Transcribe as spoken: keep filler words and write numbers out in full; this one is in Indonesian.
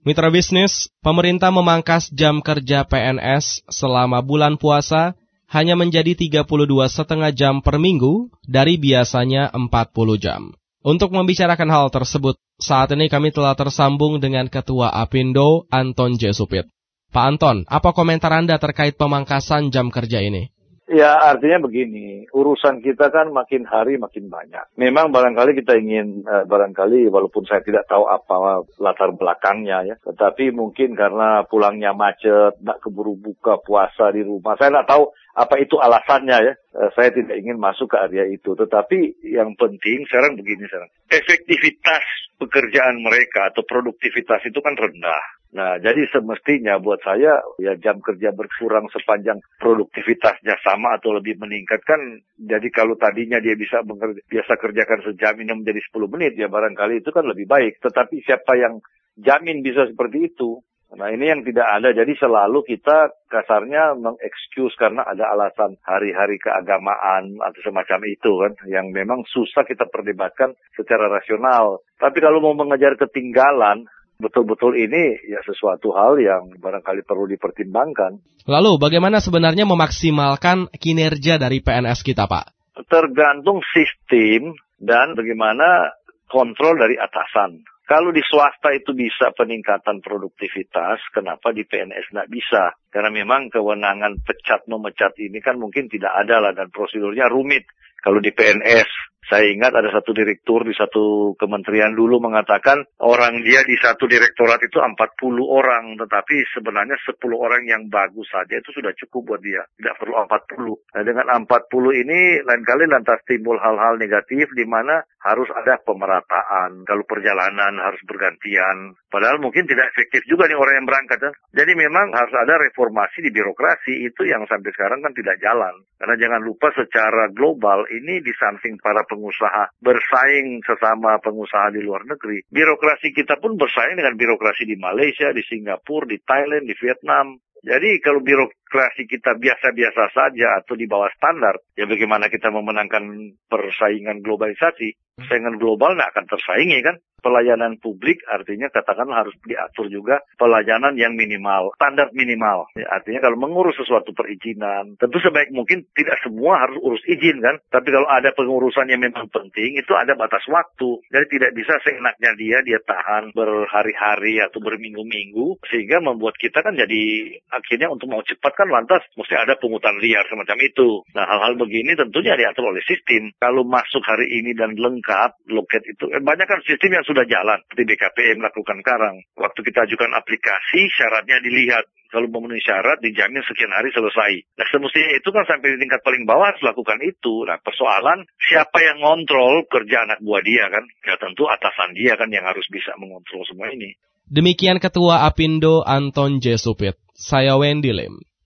Mitra bisnis, pemerintah memangkas jam kerja P N S selama bulan puasa hanya menjadi tiga puluh dua koma lima jam per minggu dari biasanya empat puluh jam. Untuk membicarakan hal tersebut, saat ini kami telah tersambung dengan Ketua Apindo, Anton J. Supit. Pak Anton, apa komentar Anda terkait pemangkasan jam kerja ini? Ya, artinya begini, urusan kita kan makin hari makin banyak. Memang barangkali kita ingin, eh, barangkali walaupun saya tidak tahu apa latar belakangnya ya, tetapi mungkin karena pulangnya macet, nak keburu buka puasa di rumah. Saya tidak tahu apa itu alasannya ya, eh, saya tidak ingin masuk ke area itu. Tetapi yang penting sekarang begini sekarang, efektivitas pekerjaan mereka atau produktivitas itu kan rendah. Nah, jadi semestinya buat saya, ya jam kerja berkurang sepanjang produktivitasnya sama atau lebih meningkat kan. Jadi kalau tadinya dia bisa bekerja, biasa kerjakan sejam ini menjadi sepuluh menit, ya barangkali itu kan lebih baik. Tetapi siapa yang jamin bisa seperti itu? Nah, ini yang tidak ada. Jadi selalu kita kasarnya mengexcuse karena ada alasan hari-hari keagamaan atau semacam itu kan, yang memang susah kita perdebatkan secara rasional. Tapi kalau mau mengejar ketinggalan, betul-betul ini ya sesuatu hal yang barangkali perlu dipertimbangkan. Lalu bagaimana sebenarnya memaksimalkan kinerja dari P N S kita, Pak? Tergantung sistem dan bagaimana kontrol dari atasan. Kalau di swasta itu bisa peningkatan produktivitas, kenapa di P N S nggak bisa? Karena memang kewenangan pecat memecat ini kan mungkin tidak ada lah dan prosedurnya rumit. Kalau di P N S, saya ingat ada satu direktur di satu kementerian dulu mengatakan orang dia di satu direktorat itu empat puluh orang, tetapi sebenarnya sepuluh orang yang bagus saja itu sudah cukup buat dia, tidak perlu empat puluh. Nah, dengan empat puluh ini lain kali lantas timbul hal-hal negatif di mana harus ada pemerataan, kalau perjalanan harus bergantian, padahal mungkin tidak efektif juga nih orang yang berangkat. Ya. Jadi memang harus ada reformasi di birokrasi, itu yang sampai sekarang kan tidak jalan. Karena jangan lupa secara global ini di samping para pengusaha bersaing sesama pengusaha di luar negeri, birokrasi kita pun bersaing dengan birokrasi di Malaysia, di Singapura, di Thailand, di Vietnam. Jadi kalau birokrasi kita biasa-biasa saja atau di bawah standar, ya bagaimana kita memenangkan persaingan globalisasi? Persaingan global nggak akan tersaingi kan? Pelayanan publik artinya katakanlah harus diatur juga pelayanan yang minimal, standar minimal. Ya, artinya kalau mengurus sesuatu perizinan, tentu sebaik mungkin tidak semua harus urus izin kan. Tapi kalau ada pengurusan yang memang penting, itu ada batas waktu. Jadi tidak bisa seenaknya dia, dia tahan berhari-hari atau berminggu-minggu, sehingga membuat kita kan jadi akhirnya untuk mau cepat kan lantas mesti ada pungutan liar semacam itu. Nah, hal-hal begini tentunya diatur oleh sistem. Kalau masuk hari ini dan lengkap, loket itu, eh, banyak kan sistem yang sudah jalan, seperti B K P M melakukan sekarang. Waktu kita ajukan aplikasi, syaratnya dilihat. Kalau memenuhi syarat, dijamin sekian hari selesai. Nah, semestinya itu kan sampai di tingkat paling bawah harus lakukan itu. Nah, persoalan siapa yang ngontrol kerja anak buah dia kan? Ya tentu atasan dia kan yang harus bisa mengontrol semua ini. Demikian Ketua Apindo Anton J. Supit. Saya Wendy Lim.